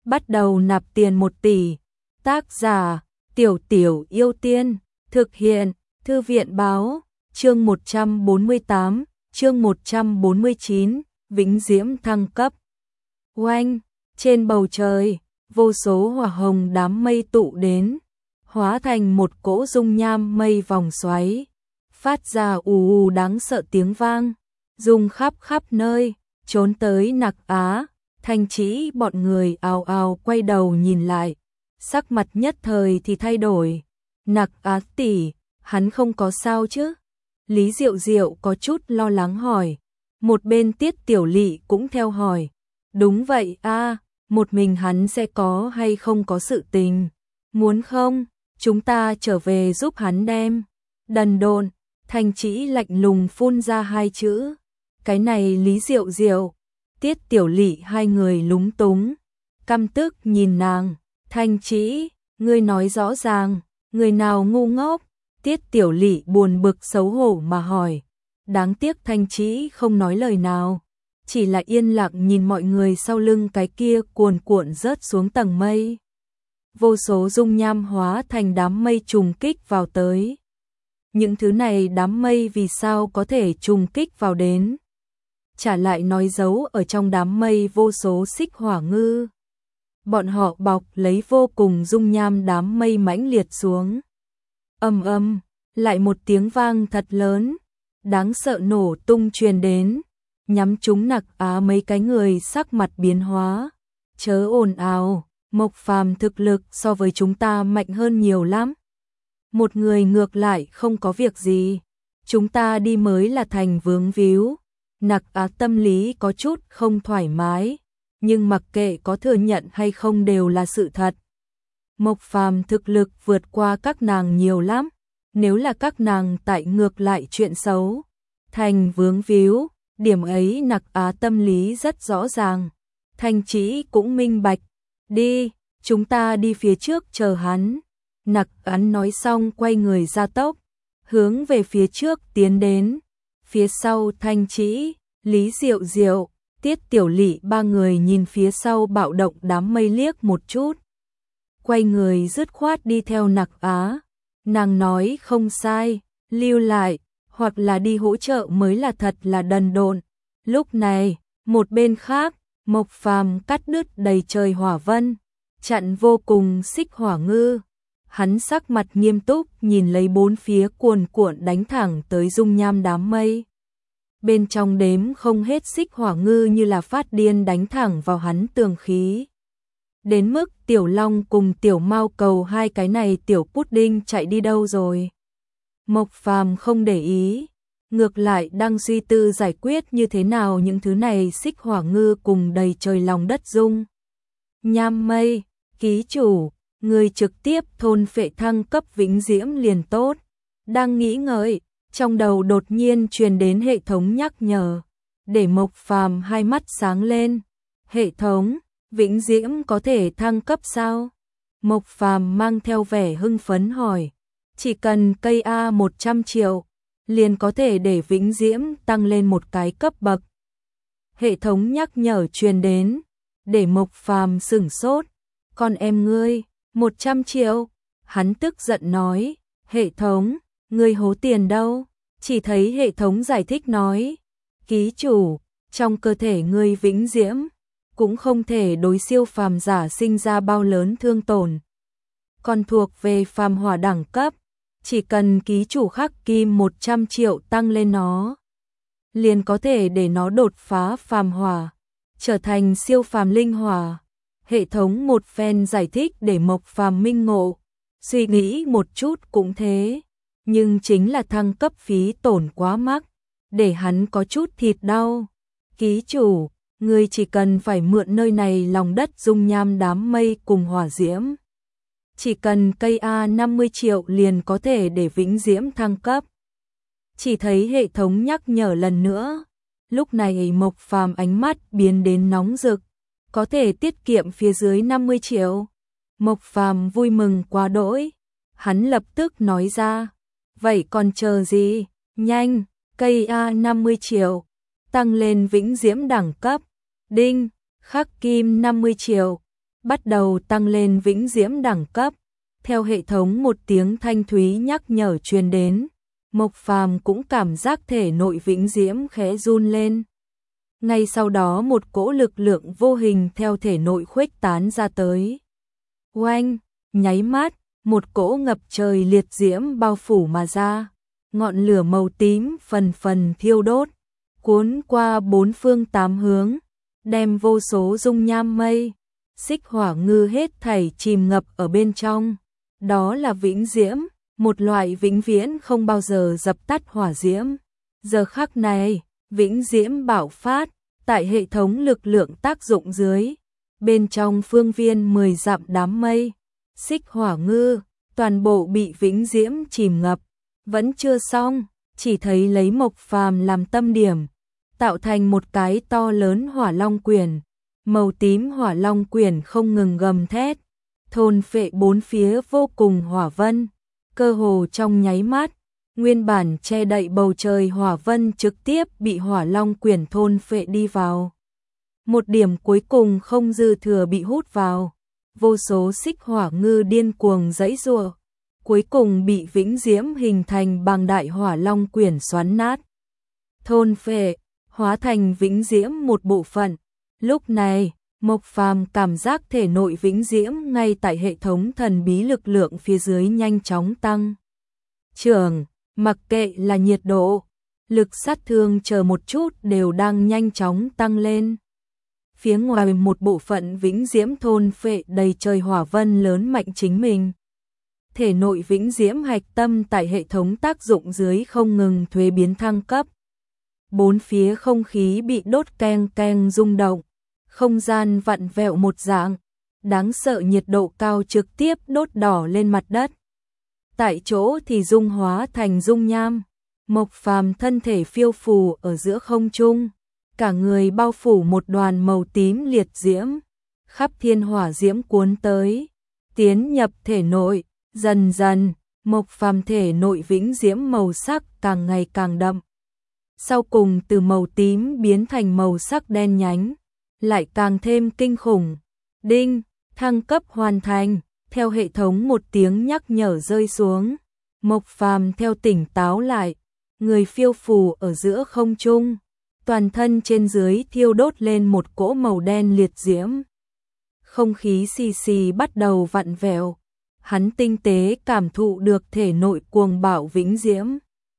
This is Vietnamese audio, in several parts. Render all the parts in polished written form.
bắt đầu nạp tiền 1 tỷ. Tác giả: Tiểu Tiểu Yêu Tiên. Thực hiện: Thư viện báo. Chương 148, chương 149, Vĩnh Diễm thăng cấp. Oanh, trên bầu trời, vô số hỏa hồng đám mây tụ đến, hóa thành một cỗ dung nham mây vòng xoáy, phát ra ù ù đáng sợ tiếng vang, rung khắp nơi, trốn tới Nặc Á. Thanh Trĩ bọn người ào ào quay đầu nhìn lại, sắc mặt nhất thời thì thay đổi. Nặc Á tỷ, hắn không có sao chứ? Lý Diệu Diệu có chút lo lắng hỏi. Một bên Tiết Tiểu Lị cũng theo hỏi. Đúng vậy a, một mình hắn sẽ có hay không có sự tình? Muốn không, chúng ta trở về giúp hắn đem. Đần độn, Thanh Trĩ lạnh lùng phun ra 2 chữ. Cái này Lý Diệu Diệu, Tiết Tiểu Lị hai người lúng túng, căm tức nhìn nàng. Thanh Trĩ, ngươi nói rõ ràng, người nào ngu ngốc? Tiết Tiểu Lị buồn bực xấu hổ mà hỏi. Đáng tiếc Thanh Trĩ không nói lời nào, chỉ là yên lặng nhìn mọi người sau lưng cái kia cuồn cuộn rớt xuống tầng mây. Vô số dung nham hóa thành đám mây trùng kích vào tới. Những thứ này đám mây vì sao có thể trùng kích vào đến? Trả lại nói giấu ở trong đám mây vô số xích hỏa ngư. Bọn họ bọc lấy vô cùng dung nham đám mây mãnh liệt xuống. Ầm ầm, lại một tiếng vang thật lớn, đáng sợ nổ tung truyền đến, nhắm trúng Nặc Á mấy cái người sắc mặt biến hóa. Chớ ồn ào, Mộc Phàm thực lực so với chúng ta mạnh hơn nhiều lắm. Một người ngược lại không có việc gì, chúng ta đi mới là thành vướng víu. Nặc Á tâm lý có chút không thoải mái, nhưng mặc kệ có thừa nhận hay không đều là sự thật. Mộc Phàm thực lực vượt qua các nàng nhiều lắm, nếu là các nàng tại ngược lại chuyện xấu, thành vướng víu, điểm ấy Nặc Á tâm lý rất rõ ràng. Thanh Trĩ cũng minh bạch, đi, chúng ta đi phía trước chờ hắn. Nặc Á nói xong quay người ra tốc, hướng về phía trước tiến đến. Phía sau Thanh Trĩ, Lý Diệu Diệu, Tiết Tiểu Lị ba người nhìn phía sau bạo động đám mây liếc một chút, quay người dứt khoát đi theo Nặc Á. Nàng nói không sai, lưu lại, hoặc là đi hỗ trợ mới là thật là đần độn. Lúc này, một bên khác, Mộc Phàm cắt đứt đầy trời hỏa vân, chặn vô cùng xích hỏa ngư. Hắn sắc mặt nghiêm túc nhìn lấy bốn phía cuồn cuộn đánh thẳng tới dung nham đám mây. Bên trong đếm không hết xích hỏa ngư như là phát điên đánh thẳng vào hắn tường khí. Đến mức Tiểu Long cùng Tiểu Mao Cầu hai cái này tiểu pudding chạy đi đâu rồi? Mộc Phàm không để ý, ngược lại đang suy tư giải quyết như thế nào những thứ này xích hỏa ngư cùng đầy trời lòng đất dung nham mây. Ký chủ, người trực tiếp thôn phệ thăng cấp Vĩnh Diễm liền tốt. Đang nghĩ ngợi, trong đầu đột nhiên truyền đến hệ thống nhắc nhở, để Mộc Phàm hai mắt sáng lên. Hệ thống, Vĩnh Diễm có thể thăng cấp sao? Mộc Phàm mang theo vẻ hưng phấn hỏi. Chỉ cần cây A 100 triệu, liền có thể để Vĩnh Diễm tăng lên một cái cấp bậc. Hệ thống nhắc nhở truyền đến, để Mộc Phàm sửng sốt. Con em ngươi, 100 triệu. Hắn tức giận nói, hệ thống, ngươi hố tiền đâu? Chỉ thấy hệ thống giải thích nói, ký chủ, trong cơ thể ngươi Vĩnh Diễm cũng không thể đối siêu phàm giả sinh ra bao lớn thương tổn, còn thuộc về phàm hỏa đẳng cấp. Chỉ cần ký chủ khắc kim 100 triệu tăng lên nó, liền có thể để nó đột phá phàm hỏa, trở thành siêu phàm linh hỏa. Hệ thống một phen giải thích để Mộc Phàm minh ngộ, suy nghĩ một chút cũng thế, nhưng chính là thăng cấp phí tổn quá mắc, để hắn có chút thịt đau. Ký chủ, ngươi chỉ cần phải mượn nơi này lòng đất dung nham đám mây cùng hỏa diễm. Chỉ cần cây A 50 triệu liền có thể để Vĩnh Diễm thăng cấp. Chỉ thấy hệ thống nhắc nhở lần nữa. Lúc này Mộc Phàm ánh mắt biến đến nóng rực. Có thể tiết kiệm phía dưới 50 triệu. Mộc Phàm vui mừng quá đỗi. Hắn lập tức nói ra. Vậy còn chờ gì? Nhanh, cây A 50 triệu. Tăng lên Vĩnh Diễm đẳng cấp. Đinh, khắc kim 50 triệu. bắt đầu tăng lên vĩnh diễm đẳng cấp. Theo hệ thống một tiếng thanh thúy nhắc nhở truyền đến, Mộc Phàm cũng cảm giác thể nội vĩnh diễm khẽ run lên. Ngay sau đó một cỗ lực lượng vô hình theo thể nội khuếch tán ra tới. Oanh, nháy mắt, một cỗ ngập trời liệt diễm bao phủ mà ra, ngọn lửa màu tím phần phần thiêu đốt, cuốn qua bốn phương tám hướng, đem vô số dung nham mây, xích hỏa ngư hết thảy chìm ngập ở bên trong. Đó là vĩnh diễm, một loại vĩnh viễn không bao giờ dập tắt hỏa diễm. Giờ khắc này, vĩnh diễm bạo phát, tại hệ thống lực lượng tác dụng dưới, bên trong phương viên 10 dặm đám mây, xích hỏa ngư, toàn bộ bị vĩnh diễm chìm ngập. Vẫn chưa xong, chỉ thấy lấy Mộc Phàm làm tâm điểm, tạo thành một cái to lớn hỏa long quyển. Màu tím hỏa long quyển không ngừng gầm thét, thôn phệ bốn phía vô cùng hỏa vân, cơ hồ trong nháy mắt, nguyên bản che đậy bầu trời hỏa vân trực tiếp bị hỏa long quyển thôn phệ đi vào. Một điểm cuối cùng không dư thừa bị hút vào, vô số xích hỏa ngư điên cuồng giãy giụa, cuối cùng bị vĩnh diễm hình thành bằng đại hỏa long quyển xoắn nát, thôn phệ, hóa thành vĩnh diễm một bộ phận. Lúc này, Mộc Phàm cảm giác thể nội vĩnh diễm ngay tại hệ thống thần bí lực lượng phía dưới nhanh chóng tăng trưởng, mặc kệ là nhiệt độ, lực sát thương chờ một chút đều đang nhanh chóng tăng lên. Phía ngoài một bộ phận vĩnh diễm thôn phệ đầy trời hỏa vân lớn mạnh chính mình. Thể nội vĩnh diễm hạch tâm tại hệ thống tác dụng dưới không ngừng thuế biến thăng cấp. Bốn phía không khí bị đốt keng keng rung động, không gian vặn vẹo một dạng, đáng sợ nhiệt độ cao trực tiếp đốt đỏ lên mặt đất. Tại chỗ thì dung hóa thành dung nham, Mộc Phàm thân thể phiêu phù ở giữa không trung, cả người bao phủ một đoàn màu tím liệt diễm, khắp thiên hỏa diễm cuốn tới, tiến nhập thể nội, dần dần, Mộc Phàm thể nội vĩnh diễm màu sắc càng ngày càng đậm. Sau cùng từ màu tím biến thành màu sắc đen nhánh, lại càng thêm kinh khủng. Đinh, thăng cấp hoàn thành, theo hệ thống một tiếng nhắc nhở rơi xuống. Mộc Phàm theo tỉnh táo lại, người phiêu phù ở giữa không trung, toàn thân trên dưới thiêu đốt lên một cỗ màu đen liệt diễm. Không khí xì xì bắt đầu vặn vẹo, hắn tinh tế cảm thụ được thể nội cuồng bạo vĩnh diễm,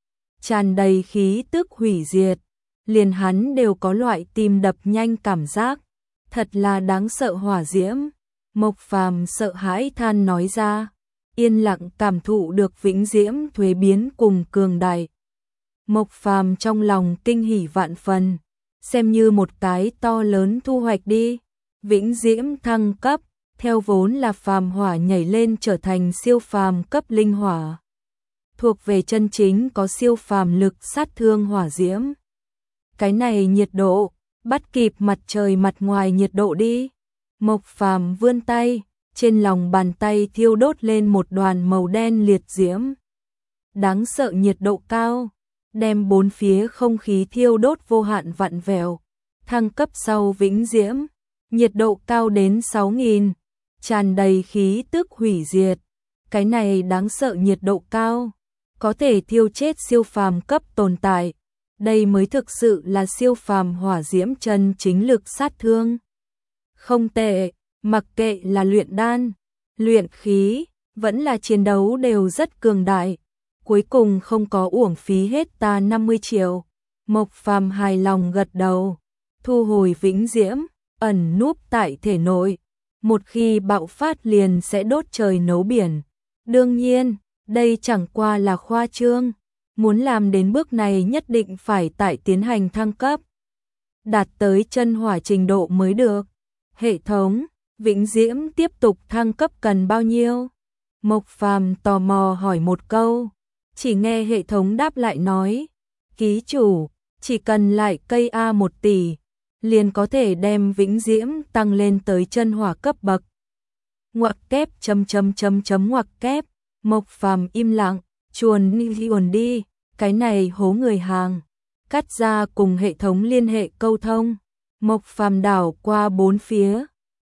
tràn đầy khí tức hủy diệt, liền hắn đều có loại tim đập nhanh cảm giác, thật là đáng sợ hỏa diễm. Mộc Phàm sợ hãi than nói ra, yên lặng cảm thụ được vĩnh diễm thuế biến cùng cường đại. Mộc Phàm trong lòng kinh hỉ vạn phần, xem như một cái to lớn thu hoạch đi. Vĩnh diễm thăng cấp, theo vốn là phàm hỏa nhảy lên trở thành siêu phàm cấp linh hỏa, thuộc về chân chính có siêu phàm lực sát thương hỏa diễm. Cái này nhiệt độ, bắt kịp mặt trời mặt ngoài nhiệt độ đi. Mộc Phàm vươn tay, trên lòng bàn tay thiêu đốt lên một đoàn màu đen liệt diễm. Đáng sợ nhiệt độ cao, đem bốn phía không khí thiêu đốt vô hạn vặn vẹo. Thăng cấp sau vĩnh diễm, nhiệt độ cao đến 6.000, tràn đầy khí tức hủy diệt. Cái này đáng sợ nhiệt độ cao, có thể thiêu chết siêu phàm cấp tồn tại. Đây mới thực sự là siêu phàm hỏa diễm chân chính lực sát thương. Không tệ, mặc kệ là luyện đan, luyện khí, vẫn là chiến đấu đều rất cường đại. Cuối cùng không có uổng phí hết ta 50 triệu. Mộc Phàm hài lòng gật đầu, thu hồi vĩnh diễm, ẩn núp tại thể nội. Một khi bạo phát liền sẽ đốt trời nấu biển. Đương nhiên, đây chẳng qua là khoa trương. Muốn làm đến bước này nhất định phải tại tiến hành thăng cấp, đạt tới chân hỏa trình độ mới được. Hệ thống, vĩnh diễm tiếp tục thăng cấp cần bao nhiêu? Mộc Phàm tò mò hỏi một câu, chỉ nghe hệ thống đáp lại nói, ký chủ, chỉ cần lại cây A 1 tỷ, liền có thể đem vĩnh diễm tăng lên tới chân hỏa cấp bậc. Ngoặc kép ngoặc kép, Mộc Phàm im lặng, chuồn đi, cái này hố người hàng. Cắt ra cùng hệ thống liên hệ câu thông. Mộc Phàm đảo qua bốn phía,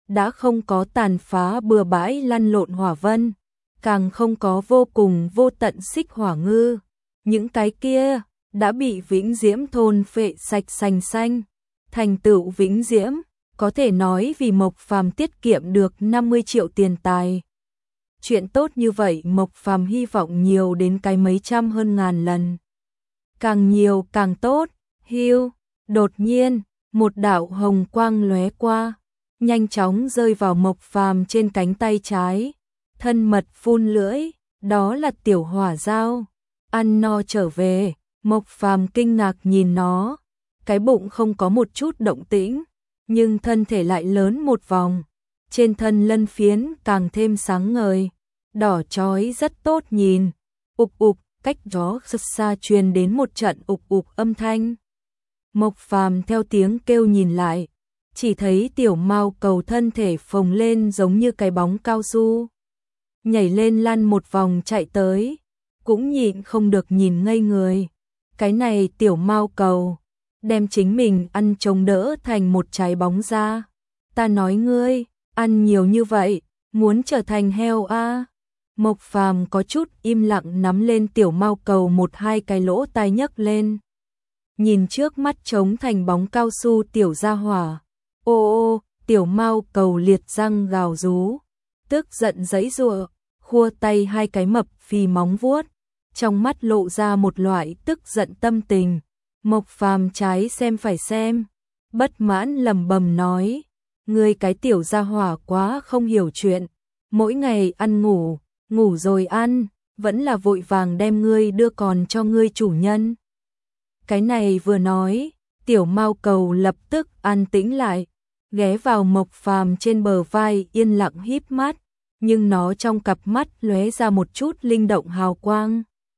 đã không có tàn phá bừa bãi lăn lộn hỏa vân, càng không có vô cùng vô tận xích hỏa ngư. Những cái kia đã bị Vĩnh Diễm thôn phệ sạch sành xanh. Thành tựu Vĩnh Diễm, có thể nói vì Mộc Phàm tiết kiệm được 50 triệu tiền tài. Chuyện tốt như vậy Mộc Phàm hy vọng nhiều đến cái mấy trăm hơn ngàn lần. Càng nhiều càng tốt. Hưu, đột nhiên, một đạo hồng quang lóe qua, nhanh chóng rơi vào Mộc Phàm trên cánh tay trái. Thân mật phun lưỡi, đó là tiểu hỏa dao. Ăn no trở về, Mộc Phàm kinh ngạc nhìn nó, cái bụng không có một chút động tĩnh, nhưng thân thể lại lớn một vòng, trên thân lân phiến càng thêm sáng ngời, đỏ chói rất tốt nhìn. Ục ục, cách đó rất xa truyền đến một trận ục ục âm thanh. Mộc Phàm theo tiếng kêu nhìn lại, chỉ thấy tiểu mao cầu thân thể phồng lên giống như cái bóng cao su, nhảy lên lăn một vòng chạy tới, cũng nhịn không được nhìn ngây người. Cái này tiểu mao cầu, đem chính mình ăn chống đỡ thành một trái bóng ra. Ta nói ngươi, ăn nhiều như vậy, muốn trở thành heo a? Mộc Phàm có chút im lặng nắm lên tiểu mao cầu một hai cái lỗ tai nhấc lên. Nhìn trước mắt trống thành bóng cao su tiểu gia hỏa. Ô ô, tiểu mao cầu liệt răng gào rú, tức giận giãy giụa, khua tay hai cái mập phì móng vuốt, trong mắt lộ ra một loại tức giận tâm tình. Mộc Phàm trái xem phải xem, bất mãn lẩm bẩm nói, ngươi cái tiểu gia hỏa quá không hiểu chuyện, mỗi ngày ăn ngủ, ngủ rồi ăn, vẫn là vội vàng đem ngươi đưa còn cho ngươi chủ nhân. Cái này vừa nói, tiểu mao cầu lập tức an tĩnh lại, ghé vào Mộc Phàm trên bờ vai yên lặng híp mắt, nhưng nó trong cặp mắt lóe ra một chút linh động hào quang.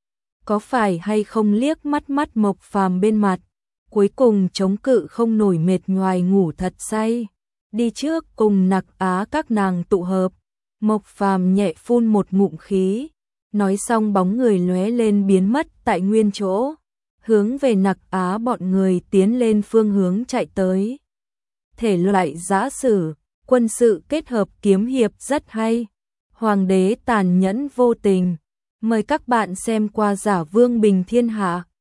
Có phải hay không liếc mắt Mộc Phàm bên mặt, cuối cùng chống cự không nổi mệt nhoài ngủ thật say, đi trước cùng Nặc Á các nàng tụ hợp. Mộc Phàm nhẹ phun một ngụm khí, nói xong bóng người lóe lên biến mất tại nguyên chỗ, hướng về Nặc Á bọn người tiến lên phương hướng chạy tới. Thể loại giã sử, quân sự kết hợp kiếm hiệp rất hay. Hoàng đế tàn nhẫn vô tình. Mời các bạn xem qua Giả Vương Bình Thiên Hạ.